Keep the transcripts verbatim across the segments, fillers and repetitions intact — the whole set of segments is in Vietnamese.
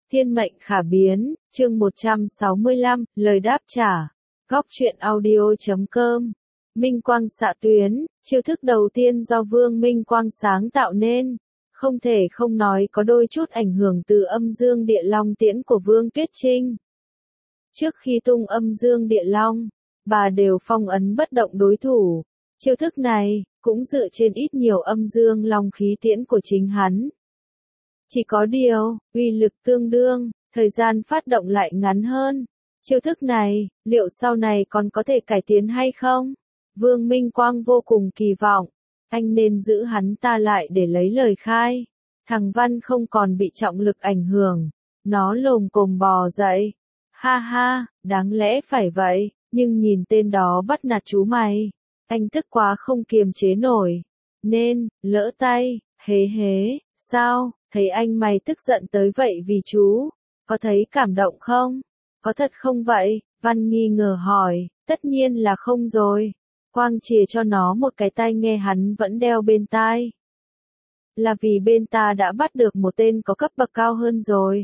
Thiên mệnh khả biến, chương một trăm sáu mươi lăm, lời đáp trả. Góc truyện audio chấm com. Minh quang xạ tuyến, chiêu thức đầu tiên do Vương Minh Quang sáng tạo nên, không thể không nói có đôi chút ảnh hưởng từ âm dương địa long tiễn của Vương Tuyết Trinh. Trước khi tung âm dương địa long, bà đều phong ấn bất động đối thủ. Chiêu thức này cũng dựa trên ít nhiều âm dương long khí tiễn của chính hắn. Chỉ có điều, uy lực tương đương, thời gian phát động lại ngắn hơn. Chiêu thức này, liệu sau này còn có thể cải tiến hay không? Vương Minh Quang vô cùng kỳ vọng. Anh nên giữ hắn ta lại để lấy lời khai. Thằng Văn không còn bị trọng lực ảnh hưởng. Nó lồm cồm bò dậy. Ha ha, đáng lẽ phải vậy, nhưng nhìn tên đó bắt nạt chú mày. Anh tức quá không kiềm chế nổi. Nên, lỡ tay, hế hế, sao? Thấy anh mày tức giận tới vậy vì chú, có thấy cảm động không? Có thật không vậy? Văn nghi ngờ hỏi, tất nhiên là không rồi. Quang chìa cho nó một cái tai nghe hắn vẫn đeo bên tai. Là vì bên ta đã bắt được một tên có cấp bậc cao hơn rồi.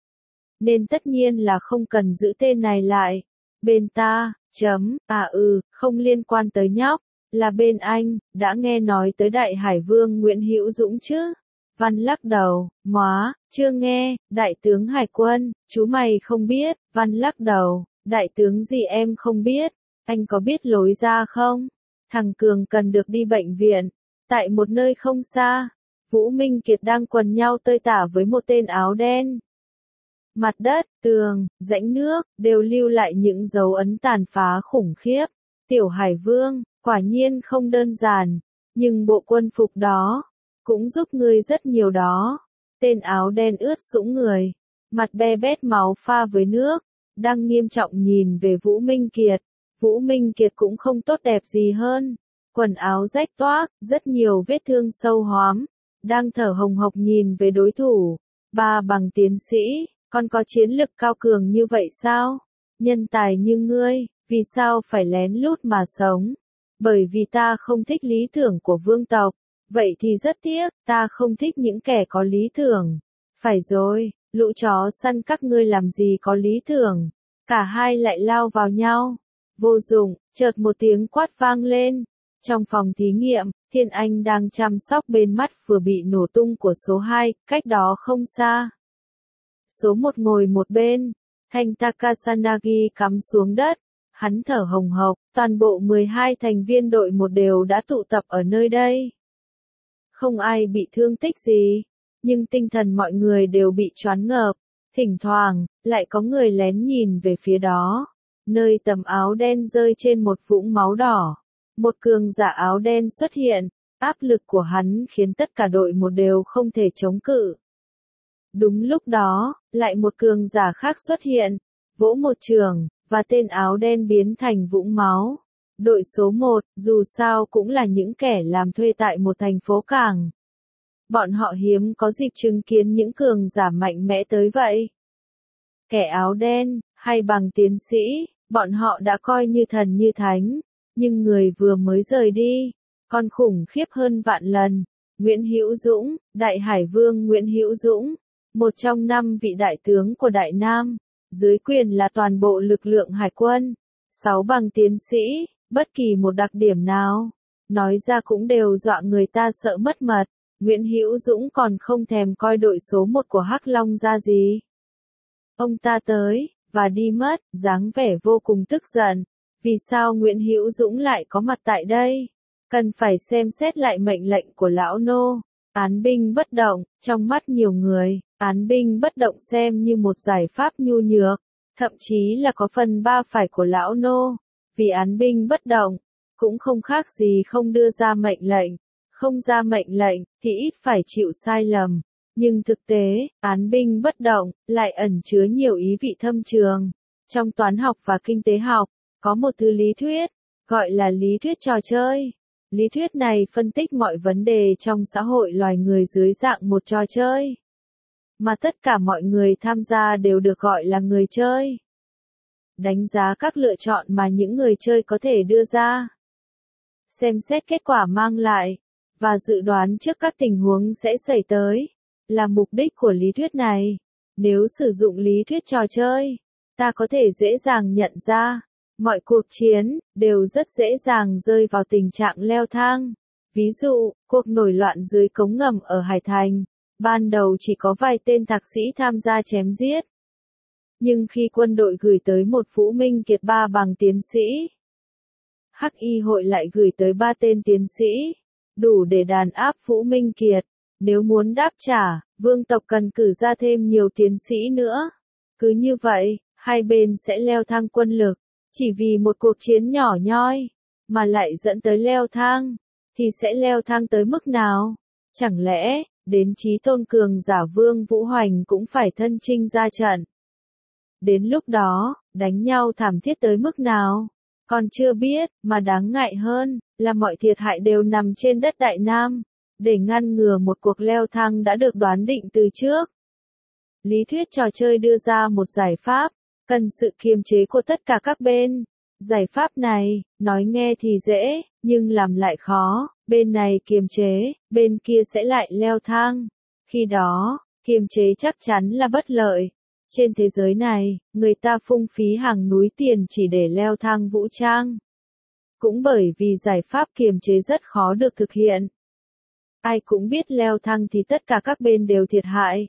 Nên tất nhiên là không cần giữ tên này lại. Bên ta, chấm, à ừ, không liên quan tới nhóc, là bên anh, đã nghe nói tới Đại Hải Vương Nguyễn Hữu Dũng chứ? Văn lắc đầu, móa, chưa nghe, đại tướng hải quân, chú mày không biết, Văn lắc đầu, đại tướng gì em không biết, anh có biết lối ra không? Thằng Cường cần được đi bệnh viện, tại một nơi không xa, Vũ Minh Kiệt đang quần nhau tơi tả với một tên áo đen. Mặt đất, tường, rãnh nước, đều lưu lại những dấu ấn tàn phá khủng khiếp. Tiểu Hải Vương, quả nhiên không đơn giản, nhưng bộ quân phục đó cũng giúp ngươi rất nhiều đó. Tên áo đen ướt sũng người, mặt be bét máu pha với nước, đang nghiêm trọng nhìn về Vũ Minh Kiệt. Vũ Minh Kiệt cũng không tốt đẹp gì hơn. Quần áo rách toác, rất nhiều vết thương sâu hoắm, đang thở hồng hộc nhìn về đối thủ. Ba bằng tiến sĩ, còn có chiến lực cao cường như vậy sao? Nhân tài như ngươi, vì sao phải lén lút mà sống? Bởi vì ta không thích lý tưởng của vương tộc. Vậy thì rất tiếc, ta không thích những kẻ có lý tưởng. Phải rồi, lũ chó săn các ngươi làm gì có lý tưởng. Cả hai lại lao vào nhau. Vô dụng, chợt một tiếng quát vang lên. Trong phòng thí nghiệm, Thiên Anh đang chăm sóc bên mắt vừa bị nổ tung của số hai, cách đó không xa. Số một ngồi một bên, Thanh Takasanagi cắm xuống đất. Hắn thở hồng hộc, toàn bộ mười hai thành viên đội một đều đã tụ tập ở nơi đây. Không ai bị thương tích gì, nhưng tinh thần mọi người đều bị choáng ngợp. Thỉnh thoảng, lại có người lén nhìn về phía đó, nơi tấm áo đen rơi trên một vũng máu đỏ. Một cường giả áo đen xuất hiện, áp lực của hắn khiến tất cả đội một đều không thể chống cự. Đúng lúc đó, lại một cường giả khác xuất hiện, vỗ một trường, và tên áo đen biến thành vũng máu. Đội số một, dù sao cũng là những kẻ làm thuê tại một thành phố cảng. Bọn họ hiếm có dịp chứng kiến những cường giả mạnh mẽ tới vậy. Kẻ áo đen, hay bằng tiến sĩ, bọn họ đã coi như thần như thánh, nhưng người vừa mới rời đi, còn khủng khiếp hơn vạn lần. Nguyễn Hữu Dũng, Đại Hải Vương Nguyễn Hữu Dũng, một trong năm vị đại tướng của Đại Nam, dưới quyền là toàn bộ lực lượng hải quân, sáu bằng tiến sĩ. Bất kỳ một đặc điểm nào, nói ra cũng đều dọa người ta sợ mất mật. Nguyễn Hữu Dũng còn không thèm coi đội số một của Hắc Long ra gì. Ông ta tới, và đi mất, dáng vẻ vô cùng tức giận. Vì sao Nguyễn Hữu Dũng lại có mặt tại đây? Cần phải xem xét lại mệnh lệnh của lão nô. Án binh bất động, trong mắt nhiều người, án binh bất động xem như một giải pháp nhu nhược, thậm chí là có phần ba phải của lão nô. Vì án binh bất động, cũng không khác gì không đưa ra mệnh lệnh, không ra mệnh lệnh, thì ít phải chịu sai lầm. Nhưng thực tế, án binh bất động, lại ẩn chứa nhiều ý vị thâm trường. Trong toán học và kinh tế học, có một thứ lý thuyết, gọi là lý thuyết trò chơi. Lý thuyết này phân tích mọi vấn đề trong xã hội loài người dưới dạng một trò chơi. Mà tất cả mọi người tham gia đều được gọi là người chơi. Đánh giá các lựa chọn mà những người chơi có thể đưa ra. Xem xét kết quả mang lại, và dự đoán trước các tình huống sẽ xảy tới, là mục đích của lý thuyết này. Nếu sử dụng lý thuyết trò chơi, ta có thể dễ dàng nhận ra, mọi cuộc chiến đều rất dễ dàng rơi vào tình trạng leo thang. Ví dụ, cuộc nổi loạn dưới cống ngầm ở Hải Thành, ban đầu chỉ có vài tên thạc sĩ tham gia chém giết. Nhưng khi quân đội gửi tới một Vũ Minh Kiệt ba bằng tiến sĩ, Hắc Y hội lại gửi tới ba tên tiến sĩ, đủ để đàn áp Vũ Minh Kiệt. Nếu muốn đáp trả, vương tộc cần cử ra thêm nhiều tiến sĩ nữa. Cứ như vậy, hai bên sẽ leo thang quân lực, chỉ vì một cuộc chiến nhỏ nhoi, mà lại dẫn tới leo thang, thì sẽ leo thang tới mức nào? Chẳng lẽ, đến chí tôn cường giả Vương Vũ Hoành cũng phải thân chinh ra trận? Đến lúc đó, đánh nhau thảm thiết tới mức nào? Còn chưa biết, mà đáng ngại hơn, là mọi thiệt hại đều nằm trên đất Đại Nam, để ngăn ngừa một cuộc leo thang đã được đoán định từ trước. Lý thuyết trò chơi đưa ra một giải pháp, cần sự kiềm chế của tất cả các bên. Giải pháp này, nói nghe thì dễ, nhưng làm lại khó, bên này kiềm chế, bên kia sẽ lại leo thang. Khi đó, kiềm chế chắc chắn là bất lợi. Trên thế giới này, người ta phung phí hàng núi tiền chỉ để leo thang vũ trang. Cũng bởi vì giải pháp kiềm chế rất khó được thực hiện. Ai cũng biết leo thang thì tất cả các bên đều thiệt hại.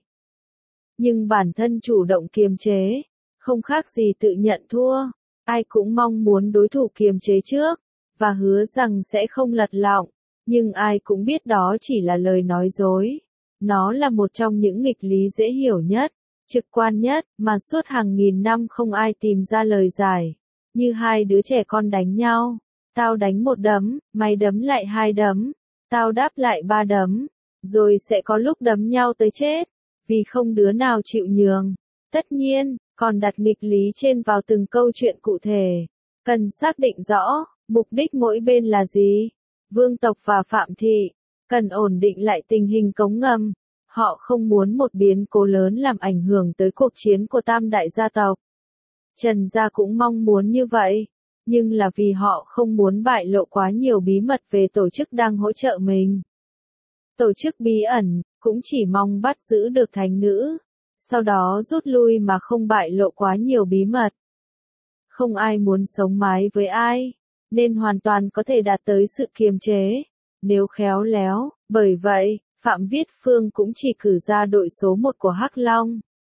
Nhưng bản thân chủ động kiềm chế, không khác gì tự nhận thua. Ai cũng mong muốn đối thủ kiềm chế trước, và hứa rằng sẽ không lật lọng. Nhưng ai cũng biết đó chỉ là lời nói dối. Nó là một trong những nghịch lý dễ hiểu nhất, trực quan nhất, mà suốt hàng nghìn năm không ai tìm ra lời giải. Như hai đứa trẻ con đánh nhau. Tao đánh một đấm, mày đấm lại hai đấm. Tao đáp lại ba đấm. Rồi sẽ có lúc đấm nhau tới chết. Vì không đứa nào chịu nhường. Tất nhiên, còn đặt nghịch lý trên vào từng câu chuyện cụ thể. Cần xác định rõ, mục đích mỗi bên là gì. Vương tộc và Phạm Thị cần ổn định lại tình hình cống ngầm. Họ không muốn một biến cố lớn làm ảnh hưởng tới cuộc chiến của tam đại gia tộc. Trần gia cũng mong muốn như vậy, nhưng là vì họ không muốn bại lộ quá nhiều bí mật về tổ chức đang hỗ trợ mình. Tổ chức bí ẩn, cũng chỉ mong bắt giữ được thánh nữ, sau đó rút lui mà không bại lộ quá nhiều bí mật. Không ai muốn sống mái với ai, nên hoàn toàn có thể đạt tới sự kiềm chế, nếu khéo léo. Bởi vậy, Phạm Viết Phương cũng chỉ cử ra đội số một của Hắc Long.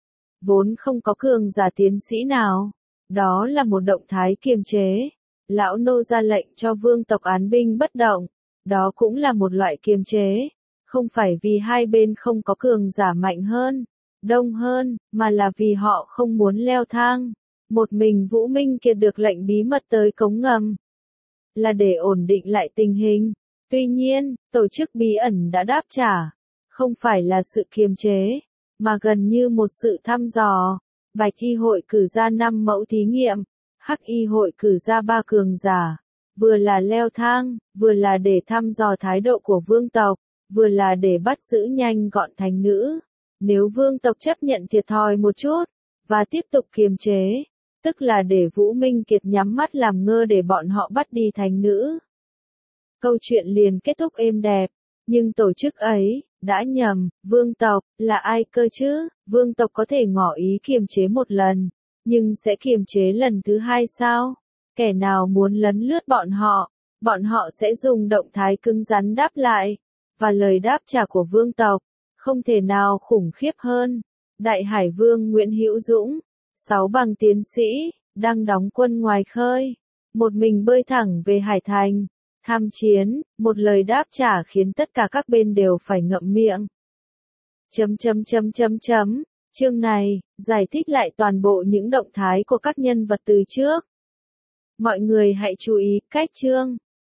Vốn không có cường giả tiến sĩ nào. Đó là một động thái kiềm chế. Lão nô ra lệnh cho vương tộc án binh bất động. Đó cũng là một loại kiềm chế. Không phải vì hai bên không có cường giả mạnh hơn, đông hơn, mà là vì họ không muốn leo thang. Một mình Vũ Minh Kiệt được lệnh bí mật tới cống ngầm, là để ổn định lại tình hình. Tuy nhiên, tổ chức bí ẩn đã đáp trả. Không phải là sự kiềm chế, mà gần như một sự thăm dò. Bạch Y hội cử ra năm mẫu thí nghiệm, Hắc Y hội cử ra ba cường giả. Vừa là leo thang, vừa là để thăm dò thái độ của vương tộc, vừa là để bắt giữ nhanh gọn thánh nữ. Nếu vương tộc chấp nhận thiệt thòi một chút, và tiếp tục kiềm chế, tức là để Vũ Minh Kiệt nhắm mắt làm ngơ để bọn họ bắt đi thánh nữ. Câu chuyện liền kết thúc êm đẹp, nhưng tổ chức ấy đã nhầm. Vương tộc là ai cơ chứ? Vương tộc có thể ngỏ ý kiềm chế một lần, nhưng sẽ kiềm chế lần thứ hai sao? Kẻ nào muốn lấn lướt bọn họ, bọn họ sẽ dùng động thái cứng rắn đáp lại, và lời đáp trả của vương tộc không thể nào khủng khiếp hơn. Đại Hải Vương Nguyễn Hữu Dũng, sáu bằng tiến sĩ, đang đóng quân ngoài khơi, một mình bơi thẳng về Hải Thành, tham chiến. Một lời đáp trả khiến tất cả các bên đều phải ngậm miệng. Chấm chấm chấm chấm chấm. Chương này giải thích lại toàn bộ những động thái của các nhân vật từ trước. Mọi người hãy chú ý cách chương.